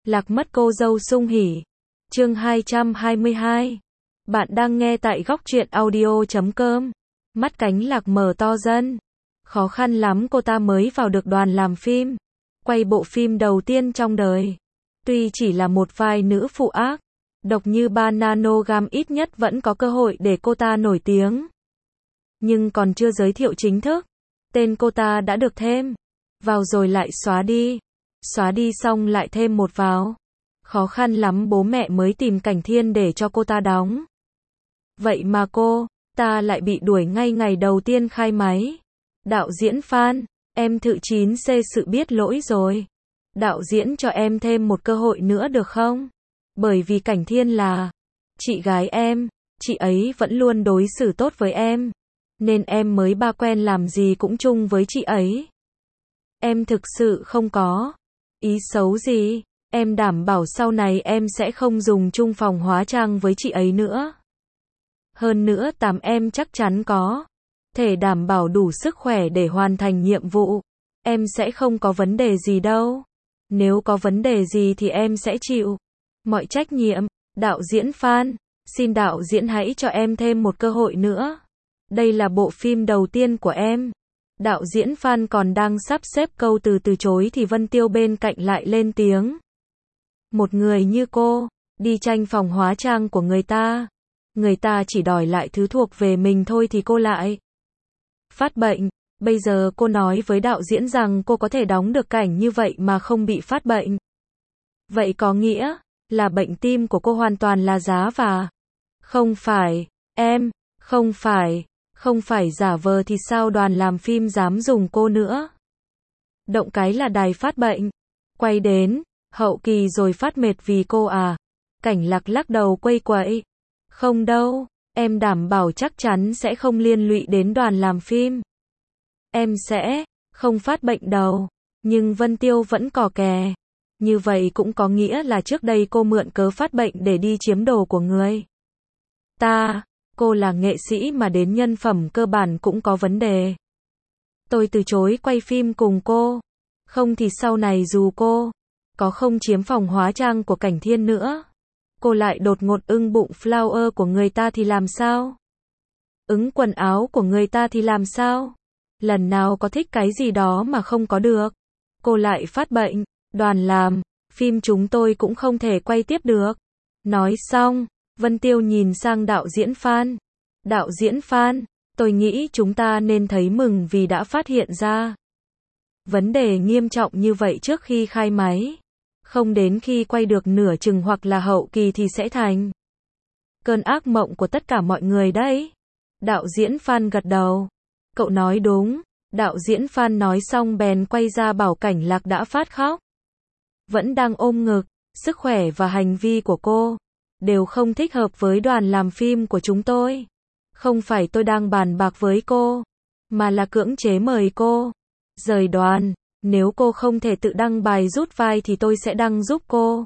Lạc mất cô dâu Sung Hỉ. Chương 222. Bạn đang nghe tại góc truyện audio.com. Mắt cánh Lạc mở to dần. Khó khăn lắm cô ta mới vào được đoàn làm phim. Quay bộ phim đầu tiên trong đời. Tuy chỉ là một vai nữ phụ ác, độc như Bananogam ít nhất vẫn có cơ hội để cô ta nổi tiếng. Nhưng còn chưa giới thiệu chính thức, tên cô ta đã được thêm vào rồi lại xóa đi. Xóa đi xong lại thêm một vào. Khó khăn lắm bố mẹ mới tìm Cảnh Thiên để cho cô ta đóng. Vậy mà cô ta lại bị đuổi ngay ngày đầu tiên khai máy. Đạo diễn Phan, em thự 9C sự biết lỗi rồi. Đạo diễn cho em thêm một cơ hội nữa được không? Bởi vì Cảnh Thiên là chị gái em, chị ấy vẫn luôn đối xử tốt với em, nên em mới ba quen làm gì cũng chung với chị ấy. Em thực sự không có ý xấu gì, em đảm bảo sau này em sẽ không dùng chung phòng hóa trang với chị ấy nữa. Hơn nữa em chắc chắn có thể đảm bảo đủ sức khỏe để hoàn thành nhiệm vụ. Em sẽ không có vấn đề gì đâu. Nếu có vấn đề gì thì em sẽ chịu mọi trách nhiệm. Đạo diễn Phan, xin đạo diễn hãy cho em thêm một cơ hội nữa. Đây là bộ phim đầu tiên của em. Đạo diễn Phan còn đang sắp xếp câu từ chối thì Vân Tiêu bên cạnh lại lên tiếng. Một người như cô, đi tranh phòng hóa trang của người ta chỉ đòi lại thứ thuộc về mình thôi thì cô lại phát bệnh. Bây giờ cô nói với đạo diễn rằng cô có thể đóng được cảnh như vậy mà không bị phát bệnh. Vậy có nghĩa là bệnh tim của cô hoàn toàn là giá và không phải, em, không phải giả vờ thì sao đoàn làm phim dám dùng cô nữa. Động cái là đài phát bệnh. Quay đến hậu kỳ rồi phát mệt vì cô à? Cảnh Lạc lắc đầu quây quậy. Không đâu, em đảm bảo chắc chắn sẽ không liên lụy đến đoàn làm phim. Em sẽ không phát bệnh đâu. Nhưng Vân Tiêu vẫn cò kè. Như vậy cũng có nghĩa là trước đây cô mượn cớ phát bệnh để đi chiếm đồ của người ta. Cô là nghệ sĩ mà đến nhân phẩm cơ bản cũng có vấn đề. Tôi từ chối quay phim cùng cô. Không thì sau này dù cô có không chiếm phòng hóa trang của Cảnh Thiên nữa, cô lại đột ngột ưng bụng flower của người ta thì làm sao? Ứng quần áo của người ta thì làm sao? Lần nào có thích cái gì đó mà không có được, cô lại phát bệnh, đoàn làm phim chúng tôi cũng không thể quay tiếp được. Nói xong, Vân Tiêu nhìn sang đạo diễn Phan. Đạo diễn Phan, tôi nghĩ chúng ta nên thấy mừng vì đã phát hiện ra vấn đề nghiêm trọng như vậy trước khi khai máy. Không đến khi quay được nửa chừng hoặc là hậu kỳ thì sẽ thành cơn ác mộng của tất cả mọi người đấy. Đạo diễn Phan gật đầu. Cậu nói đúng. Đạo diễn Phan nói xong bèn quay ra bảo Cảnh Lạc đã phát khóc. Vẫn đang ôm ngực. Sức khỏe và hành vi của cô đều không thích hợp với đoàn làm phim của chúng tôi. Không phải tôi đang bàn bạc với cô, mà là cưỡng chế mời cô rời đoàn. Nếu cô không thể tự đăng bài rút vai thì tôi sẽ đăng giúp cô.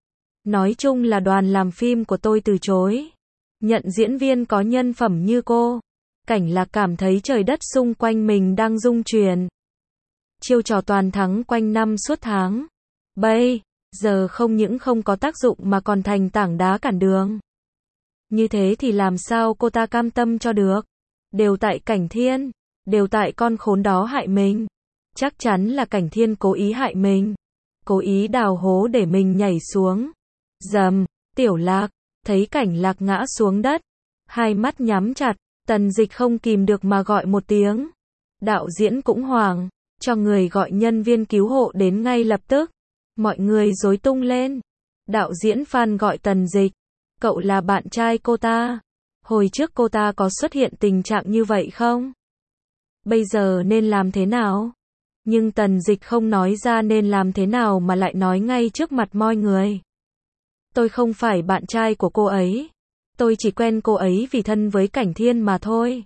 Nói chung là đoàn làm phim của tôi từ chối nhận diễn viên có nhân phẩm như cô. Cảnh Lạc cảm thấy trời đất xung quanh mình đang rung chuyển. Chiêu trò toàn thắng quanh năm suốt tháng bây giờ không những không có tác dụng mà còn thành tảng đá cản đường. Như thế thì làm sao cô ta cam tâm cho được? Đều tại Cảnh Thiên, đều tại con khốn đó hại mình. Chắc chắn là Cảnh Thiên cố ý hại mình, cố ý đào hố để mình nhảy xuống. Dầm, Tiểu Lạc thấy Cảnh Lạc ngã xuống đất, hai mắt nhắm chặt, Tần Dịch không kìm được mà gọi một tiếng. Đạo diễn cũng hoảng, cho người gọi nhân viên cứu hộ đến ngay lập tức. Mọi người rối tung lên. Đạo diễn Phan gọi Tần Dịch. Cậu là bạn trai cô ta. Hồi trước cô ta có xuất hiện tình trạng như vậy không? Bây giờ nên làm thế nào? Nhưng Tần Dịch không nói ra nên làm thế nào mà lại nói ngay trước mặt mọi người. Tôi không phải bạn trai của cô ấy. Tôi chỉ quen cô ấy vì thân với Cảnh Thiên mà thôi.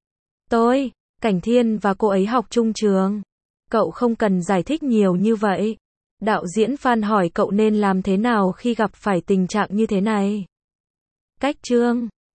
Cảnh Thiên và cô ấy học chung trường. Cậu không cần giải thích nhiều như vậy. Đạo diễn Phan hỏi cậu nên làm thế nào khi gặp phải tình trạng như thế này. Cách chương